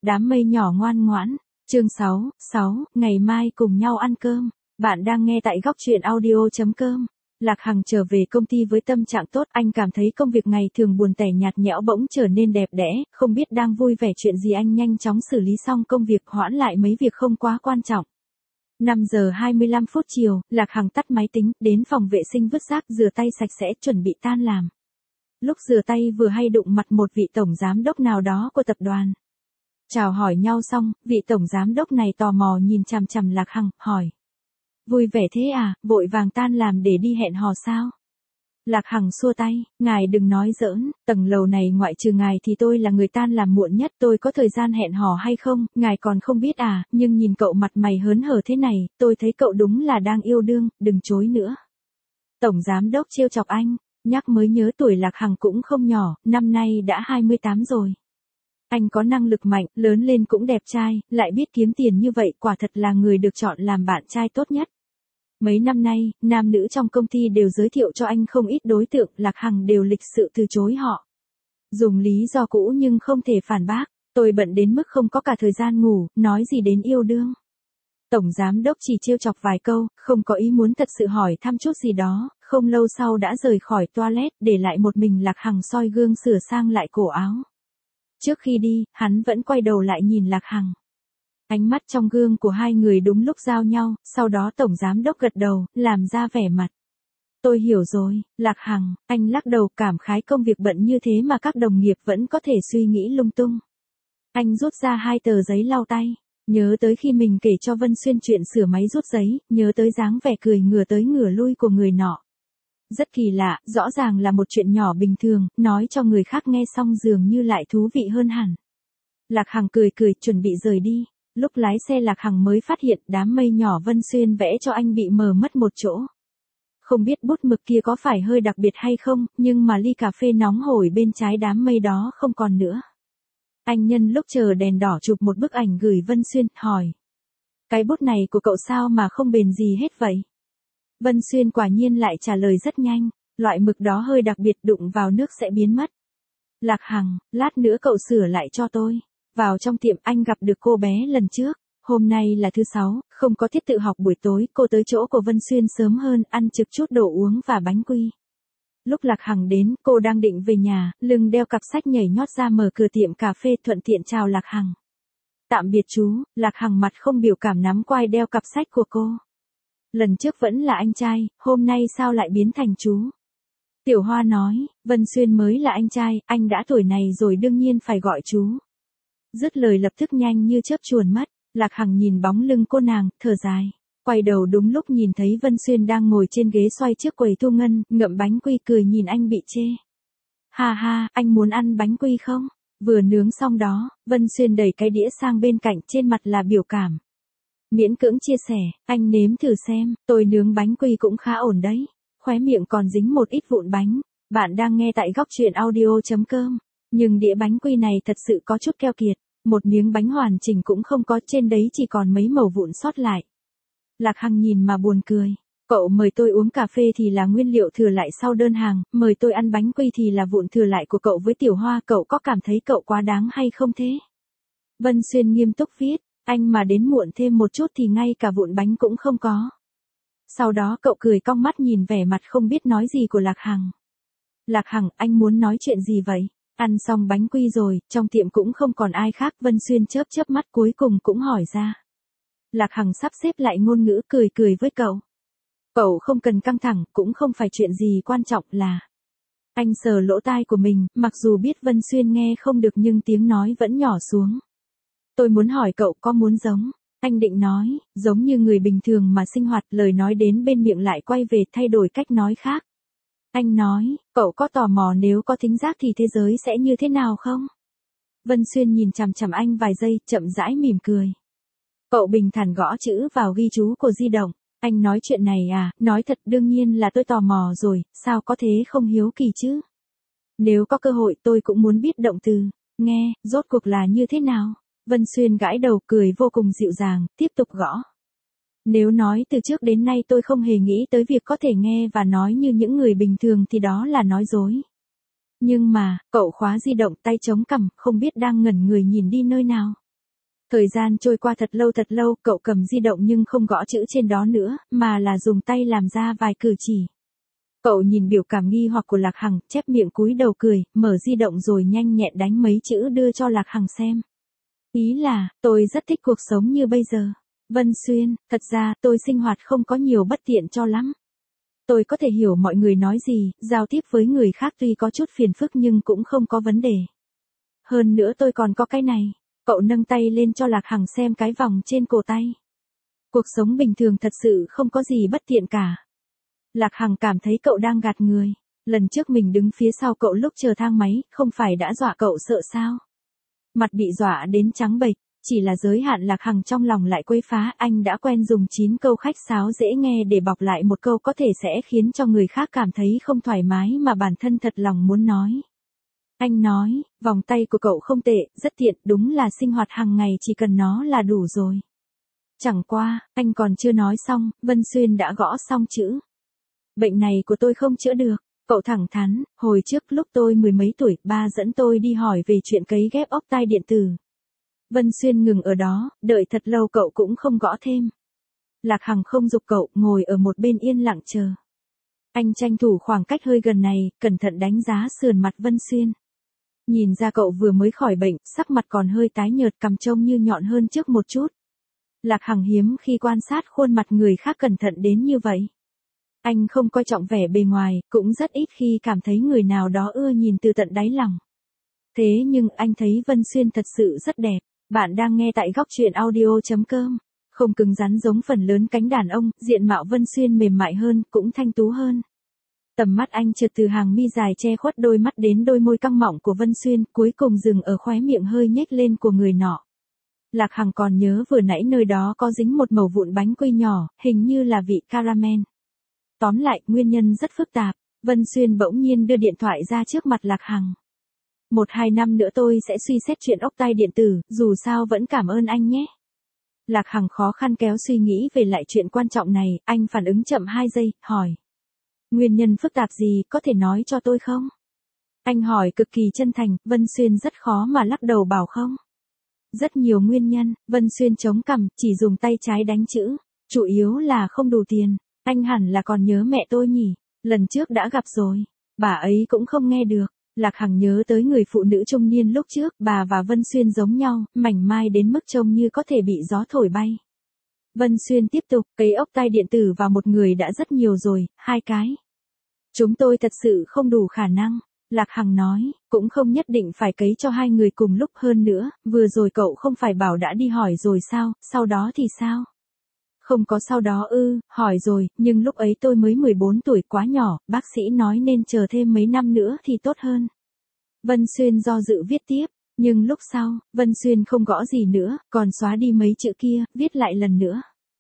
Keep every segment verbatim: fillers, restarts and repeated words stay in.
Đám mây nhỏ ngoan ngoãn. Chương sáu, sáu, ngày mai cùng nhau ăn cơm. Bạn đang nghe tại góc truyện audio chấm com. Lạc Hằng trở về công ty với tâm trạng tốt, anh cảm thấy công việc ngày thường buồn tẻ nhạt nhẽo bỗng trở nên đẹp đẽ, không biết đang vui vẻ chuyện gì anh nhanh chóng xử lý xong công việc, hoãn lại mấy việc không quá quan trọng. năm giờ hai mươi lăm phút chiều, Lạc Hằng tắt máy tính, đến phòng vệ sinh vứt rác, rửa tay sạch sẽ, chuẩn bị tan làm. Lúc rửa tay vừa hay đụng mặt một vị tổng giám đốc nào đó của tập đoàn. Chào hỏi nhau xong, vị tổng giám đốc này tò mò nhìn chằm chằm Lạc Hằng, hỏi. Vui vẻ thế à, vội vàng tan làm để đi hẹn hò sao? Lạc Hằng xua tay, ngài đừng nói giỡn, tầng lầu này ngoại trừ ngài thì tôi là người tan làm muộn nhất, tôi có thời gian hẹn hò hay không, ngài còn không biết à, nhưng nhìn cậu mặt mày hớn hở thế này, tôi thấy cậu đúng là đang yêu đương, đừng chối nữa. Tổng giám đốc trêu chọc anh, nhắc mới nhớ tuổi Lạc Hằng cũng không nhỏ, năm nay đã hai mươi tám rồi. Anh có năng lực mạnh, lớn lên cũng đẹp trai, lại biết kiếm tiền như vậy, quả thật là người được chọn làm bạn trai tốt nhất. Mấy năm nay, nam nữ trong công ty đều giới thiệu cho anh không ít đối tượng, Lạc Hằng đều lịch sự từ chối họ. Dùng lý do cũ nhưng không thể phản bác, tôi bận đến mức không có cả thời gian ngủ, nói gì đến yêu đương. Tổng giám đốc chỉ trêu chọc vài câu, không có ý muốn thật sự hỏi thăm chút gì đó, không lâu sau đã rời khỏi toilet, để lại một mình Lạc Hằng soi gương sửa sang lại cổ áo. Trước khi đi, hắn vẫn quay đầu lại nhìn Lạc Hằng. Ánh mắt trong gương của hai người đúng lúc giao nhau, sau đó tổng giám đốc gật đầu, làm ra vẻ mặt. Tôi hiểu rồi, Lạc Hằng, anh lắc đầu cảm khái công việc bận như thế mà các đồng nghiệp vẫn có thể suy nghĩ lung tung. Anh rút ra hai tờ giấy lau tay, nhớ tới khi mình kể cho Vân Xuyên chuyện sửa máy rút giấy, nhớ tới dáng vẻ cười ngửa tới ngửa lui của người nọ. Rất kỳ lạ, rõ ràng là một chuyện nhỏ bình thường, nói cho người khác nghe xong dường như lại thú vị hơn hẳn. Lạc Hằng cười cười, chuẩn bị rời đi. Lúc lái xe Lạc Hằng mới phát hiện đám mây nhỏ Vân Xuyên vẽ cho anh bị mờ mất một chỗ. Không biết bút mực kia có phải hơi đặc biệt hay không, nhưng mà ly cà phê nóng hổi bên trái đám mây đó không còn nữa. Anh nhân lúc chờ đèn đỏ chụp một bức ảnh gửi Vân Xuyên, hỏi. Cái bút này của cậu sao mà không bền gì hết vậy? Vân Xuyên quả nhiên lại trả lời rất nhanh, loại mực đó hơi đặc biệt, đụng vào nước sẽ biến mất. Lạc Hằng, lát nữa cậu sửa lại cho tôi. Vào trong tiệm anh gặp được cô bé lần trước, hôm nay là thứ sáu, không có tiết tự học buổi tối, cô tới chỗ của Vân Xuyên sớm hơn, ăn trực chút đồ uống và bánh quy. Lúc Lạc Hằng đến, cô đang định về nhà, lưng đeo cặp sách nhảy nhót ra mở cửa tiệm cà phê, thuận tiện chào Lạc Hằng. Tạm biệt chú, Lạc Hằng mặt không biểu cảm nắm quai đeo cặp sách của cô. Lần trước vẫn là anh trai, hôm nay sao lại biến thành chú? Tiểu Hoa nói, Vân Xuyên mới là anh trai, anh đã tuổi này rồi đương nhiên phải gọi chú. Dứt lời lập tức nhanh như chớp chuồn mất, Lạc Hằng nhìn bóng lưng cô nàng, thở dài. Quay đầu đúng lúc nhìn thấy Vân Xuyên đang ngồi trên ghế xoay trước quầy thu ngân, ngậm bánh quy cười nhìn anh bị chê. Ha ha, anh muốn ăn bánh quy không? Vừa nướng xong đó, Vân Xuyên đẩy cái đĩa sang bên cạnh, trên mặt là biểu cảm. Miễn cưỡng chia sẻ, anh nếm thử xem, tôi nướng bánh quy cũng khá ổn đấy. Khóe miệng còn dính một ít vụn bánh. Bạn đang nghe tại góc truyện audio chấm com. Nhưng đĩa bánh quy này thật sự có chút keo kiệt. Một miếng bánh hoàn chỉnh cũng không có, trên đấy chỉ còn mấy mẩu vụn sót lại. Lạc Hằng nhìn mà buồn cười. Cậu mời tôi uống cà phê thì là nguyên liệu thừa lại sau đơn hàng, mời tôi ăn bánh quy thì là vụn thừa lại của cậu với Tiểu Hoa, cậu có cảm thấy cậu quá đáng hay không thế? Vân Xuyên nghiêm túc viết, anh mà đến muộn thêm một chút thì ngay cả vụn bánh cũng không có. Sau đó cậu cười cong mắt nhìn vẻ mặt không biết nói gì của Lạc Hằng. Lạc Hằng, anh muốn nói chuyện gì vậy? Ăn xong bánh quy rồi, trong tiệm cũng không còn ai khác, Vân Xuyên chớp chớp mắt cuối cùng cũng hỏi ra. Lạc Hằng sắp xếp lại ngôn ngữ, cười cười với cậu. Cậu không cần căng thẳng, cũng không phải chuyện gì quan trọng là. Anh sờ lỗ tai của mình, mặc dù biết Vân Xuyên nghe không được nhưng tiếng nói vẫn nhỏ xuống. Tôi muốn hỏi cậu có muốn giống, anh định nói, giống như người bình thường mà sinh hoạt, lời nói đến bên miệng lại quay về, thay đổi cách nói khác. Anh nói, cậu có tò mò nếu có thính giác thì thế giới sẽ như thế nào không? Vân Xuyên nhìn chằm chằm anh vài giây, chậm rãi mỉm cười. Cậu bình thản gõ chữ vào ghi chú của di động. Anh nói chuyện này à, nói thật đương nhiên là tôi tò mò rồi, sao có thế không hiếu kỳ chứ? Nếu có cơ hội tôi cũng muốn biết động từ, nghe, rốt cuộc là như thế nào? Vân Xuyên gãi đầu cười vô cùng dịu dàng, tiếp tục gõ. Nếu nói từ trước đến nay tôi không hề nghĩ tới việc có thể nghe và nói như những người bình thường thì đó là nói dối. Nhưng mà, cậu khóa di động tay chống cằm, không biết đang ngẩn người nhìn đi nơi nào. Thời gian trôi qua thật lâu thật lâu, cậu cầm di động nhưng không gõ chữ trên đó nữa, mà là dùng tay làm ra vài cử chỉ. Cậu nhìn biểu cảm nghi hoặc của Lạc Hằng, chép miệng cúi đầu cười, mở di động rồi nhanh nhẹn đánh mấy chữ đưa cho Lạc Hằng xem. Ý là, tôi rất thích cuộc sống như bây giờ. Vân Xuyên, thật ra, tôi sinh hoạt không có nhiều bất tiện cho lắm. Tôi có thể hiểu mọi người nói gì, giao tiếp với người khác tuy có chút phiền phức nhưng cũng không có vấn đề. Hơn nữa tôi còn có cái này. Cậu nâng tay lên cho Lạc Hằng xem cái vòng trên cổ tay. Cuộc sống bình thường thật sự không có gì bất tiện cả. Lạc Hằng cảm thấy cậu đang gạt người. Lần trước mình đứng phía sau cậu lúc chờ thang máy, không phải đã dọa cậu sợ sao? Mặt bị dọa đến trắng bệch, chỉ là giới hạn Lạc Hằng trong lòng lại quấy phá, anh đã quen dùng chín câu khách sáo dễ nghe để bọc lại một câu có thể sẽ khiến cho người khác cảm thấy không thoải mái mà bản thân thật lòng muốn nói. Anh nói, vòng tay của cậu không tệ, rất tiện, đúng là sinh hoạt hàng ngày chỉ cần nó là đủ rồi. Chẳng qua, anh còn chưa nói xong, Vân Xuyên đã gõ xong chữ. Bệnh này của tôi không chữa được. Cậu thẳng thắn, hồi trước lúc tôi mười mấy tuổi, ba dẫn tôi đi hỏi về chuyện cấy ghép ốc tai điện tử. Vân Xuyên ngừng ở đó, đợi thật lâu cậu cũng không gõ thêm. Lạc Hằng không giục cậu, ngồi ở một bên yên lặng chờ. Anh tranh thủ khoảng cách hơi gần này, cẩn thận đánh giá sườn mặt Vân Xuyên. Nhìn ra cậu vừa mới khỏi bệnh, sắc mặt còn hơi tái nhợt, cằm trông như nhọn hơn trước một chút. Lạc Hằng hiếm khi quan sát khuôn mặt người khác cẩn thận đến như vậy. Anh không coi trọng vẻ bề ngoài, cũng rất ít khi cảm thấy người nào đó ưa nhìn từ tận đáy lòng. Thế nhưng anh thấy Vân Xuyên thật sự rất đẹp. Bạn đang nghe tại góc truyện audio chấm com. Không cứng rắn giống phần lớn cánh đàn ông, diện mạo Vân Xuyên mềm mại hơn, cũng thanh tú hơn. Tầm mắt anh trượt từ hàng mi dài che khuất đôi mắt đến đôi môi căng mọng của Vân Xuyên, cuối cùng dừng ở khóe miệng hơi nhếch lên của người nọ. Lạc Hằng còn nhớ vừa nãy nơi đó có dính một mẩu vụn bánh quy nhỏ, hình như là vị caramel. Tóm lại, nguyên nhân rất phức tạp. Vân Xuyên bỗng nhiên đưa điện thoại ra trước mặt Lạc Hằng. Một hai năm nữa tôi sẽ suy xét chuyện ốc tai điện tử, dù sao vẫn cảm ơn anh nhé. Lạc Hằng khó khăn kéo suy nghĩ về lại chuyện quan trọng này, anh phản ứng chậm hai giây, hỏi. Nguyên nhân phức tạp gì, có thể nói cho tôi không? Anh hỏi cực kỳ chân thành, Vân Xuyên rất khó mà lắc đầu bảo không. Rất nhiều nguyên nhân, Vân Xuyên chống cằm, chỉ dùng tay trái đánh chữ. Chủ yếu là không đủ tiền. Anh hẳn là còn nhớ mẹ tôi nhỉ, lần trước đã gặp rồi. Bà ấy cũng không nghe được. Lạc Hằng nhớ tới người phụ nữ trung niên lúc trước, bà và Vân Xuyên giống nhau, mảnh mai đến mức trông như có thể bị gió thổi bay. Vân Xuyên tiếp tục, cấy ốc tai điện tử vào một người đã rất nhiều rồi, hai cái. Chúng tôi thật sự không đủ khả năng. Lạc Hằng nói, cũng không nhất định phải cấy cho hai người cùng lúc hơn nữa, vừa rồi cậu không phải bảo đã đi hỏi rồi sao, sau đó thì sao? Không có sau đó ư, hỏi rồi, nhưng lúc ấy tôi mới mười bốn tuổi quá nhỏ, bác sĩ nói nên chờ thêm mấy năm nữa thì tốt hơn. Vân Xuyên do dự viết tiếp, nhưng lúc sau, Vân Xuyên không gõ gì nữa, còn xóa đi mấy chữ kia, viết lại lần nữa.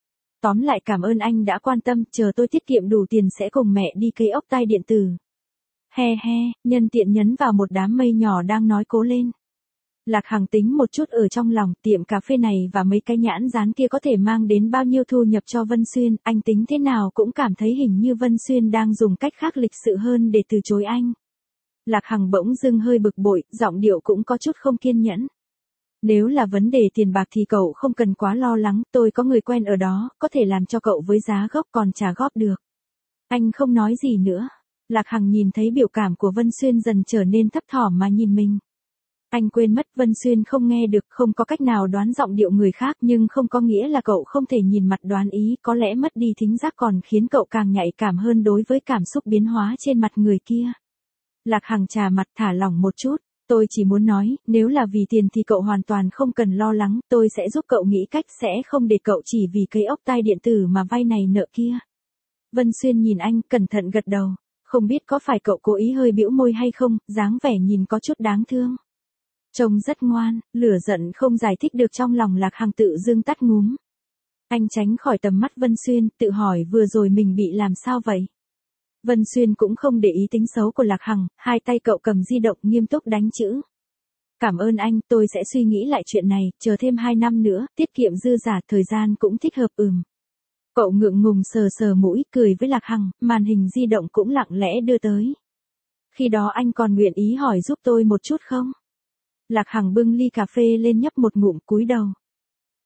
Tóm lại cảm ơn anh đã quan tâm, chờ tôi tiết kiệm đủ tiền sẽ cùng mẹ đi cấy ốc tai điện tử. He he, nhân tiện nhấn vào một đám mây nhỏ đang nói cố lên. Lạc Hằng tính một chút ở trong lòng, tiệm cà phê này và mấy cái nhãn dán kia có thể mang đến bao nhiêu thu nhập cho Vân Xuyên, anh tính thế nào cũng cảm thấy hình như Vân Xuyên đang dùng cách khác lịch sự hơn để từ chối anh. Lạc Hằng bỗng dưng hơi bực bội, giọng điệu cũng có chút không kiên nhẫn. Nếu là vấn đề tiền bạc thì cậu không cần quá lo lắng, tôi có người quen ở đó, có thể làm cho cậu với giá gốc còn trả góp được. Anh không nói gì nữa. Lạc Hằng nhìn thấy biểu cảm của Vân Xuyên dần trở nên thấp thỏm mà nhìn mình. Anh quên mất Vân Xuyên không nghe được, không có cách nào đoán giọng điệu người khác, nhưng không có nghĩa là cậu không thể nhìn mặt đoán ý, có lẽ mất đi thính giác còn khiến cậu càng nhạy cảm hơn đối với cảm xúc biến hóa trên mặt người kia. Lạc Hằng trà mặt thả lỏng một chút, tôi chỉ muốn nói, nếu là vì tiền thì cậu hoàn toàn không cần lo lắng, tôi sẽ giúp cậu nghĩ cách sẽ không để cậu chỉ vì cây ốc tai điện tử mà vay này nợ kia. Vân Xuyên nhìn anh, cẩn thận gật đầu, không biết có phải cậu cố ý hơi bĩu môi hay không, dáng vẻ nhìn có chút đáng thương. Trông rất ngoan, lửa giận không giải thích được trong lòng Lạc Hằng tự dưng tắt ngúm. Anh tránh khỏi tầm mắt Vân Xuyên, tự hỏi vừa rồi mình bị làm sao vậy? Vân Xuyên cũng không để ý tính xấu của Lạc Hằng, hai tay cậu cầm di động nghiêm túc đánh chữ. Cảm ơn anh, tôi sẽ suy nghĩ lại chuyện này, chờ thêm hai năm nữa, tiết kiệm dư giả, thời gian cũng thích hợp ừm. Cậu ngượng ngùng sờ sờ mũi, cười với Lạc Hằng, màn hình di động cũng lặng lẽ đưa tới. Khi đó anh còn nguyện ý hỏi giúp tôi một chút không? Lạc Hằng bưng ly cà phê lên nhấp một ngụm cúi đầu.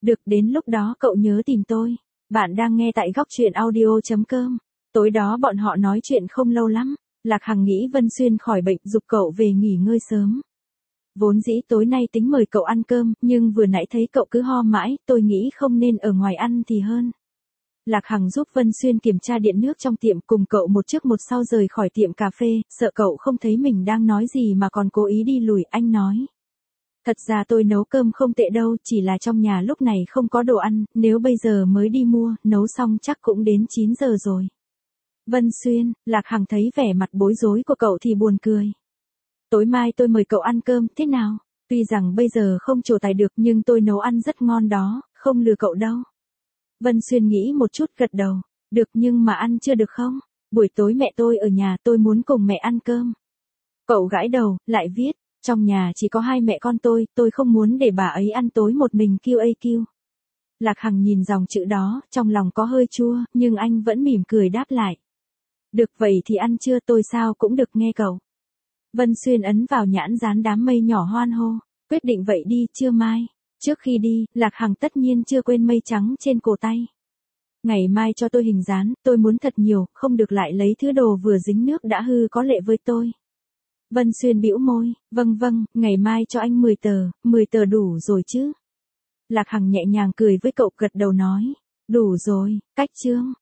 Được, đến lúc đó cậu nhớ tìm tôi. Bạn đang nghe tại góc truyện audio.com. Tối đó bọn họ nói chuyện không lâu lắm. Lạc Hằng nghĩ Vân Xuyên khỏi bệnh, giục cậu về nghỉ ngơi sớm. Vốn dĩ tối nay tính mời cậu ăn cơm, nhưng vừa nãy thấy cậu cứ ho mãi, tôi nghĩ không nên ở ngoài ăn thì hơn. Lạc Hằng giúp Vân Xuyên kiểm tra điện nước trong tiệm, cùng cậu một trước một sau rời khỏi tiệm cà phê, sợ cậu không thấy mình đang nói gì mà còn cố ý đi lùi. Anh nói: thật ra tôi nấu cơm không tệ đâu, chỉ là trong nhà lúc này không có đồ ăn, nếu bây giờ mới đi mua, nấu xong chắc cũng đến chín giờ rồi. Vân Xuyên, Lạc Hằng thấy vẻ mặt bối rối của cậu thì buồn cười. Tối mai tôi mời cậu ăn cơm, thế nào? Tuy rằng bây giờ không trổ tài được nhưng tôi nấu ăn rất ngon đó, không lừa cậu đâu. Vân Xuyên nghĩ một chút gật đầu. Được, nhưng mà ăn chưa được không? Buổi tối mẹ tôi ở nhà, tôi muốn cùng mẹ ăn cơm. Cậu gãi đầu, lại viết: trong nhà chỉ có hai mẹ con tôi, tôi không muốn để bà ấy ăn tối một mình kiu a kiu. Lạc Hằng nhìn dòng chữ đó, trong lòng có hơi chua, nhưng anh vẫn mỉm cười đáp lại: được, vậy thì ăn trưa tôi sao cũng được nghe cậu. Vân Xuyên ấn vào nhãn dán đám mây nhỏ hoan hô: quyết định vậy đi, trưa mai. Trước khi đi, Lạc Hằng tất nhiên chưa quên mây trắng trên cổ tay. Ngày mai cho tôi hình dán, tôi muốn thật nhiều, không được lại lấy thứ đồ vừa dính nước đã hư có lệ với tôi. Vân Xuyên bĩu môi: vâng vâng, ngày mai cho anh mười tờ, mười tờ đủ rồi chứ? Lạc Hằng nhẹ nhàng cười với cậu, gật đầu nói: đủ rồi. Cách chương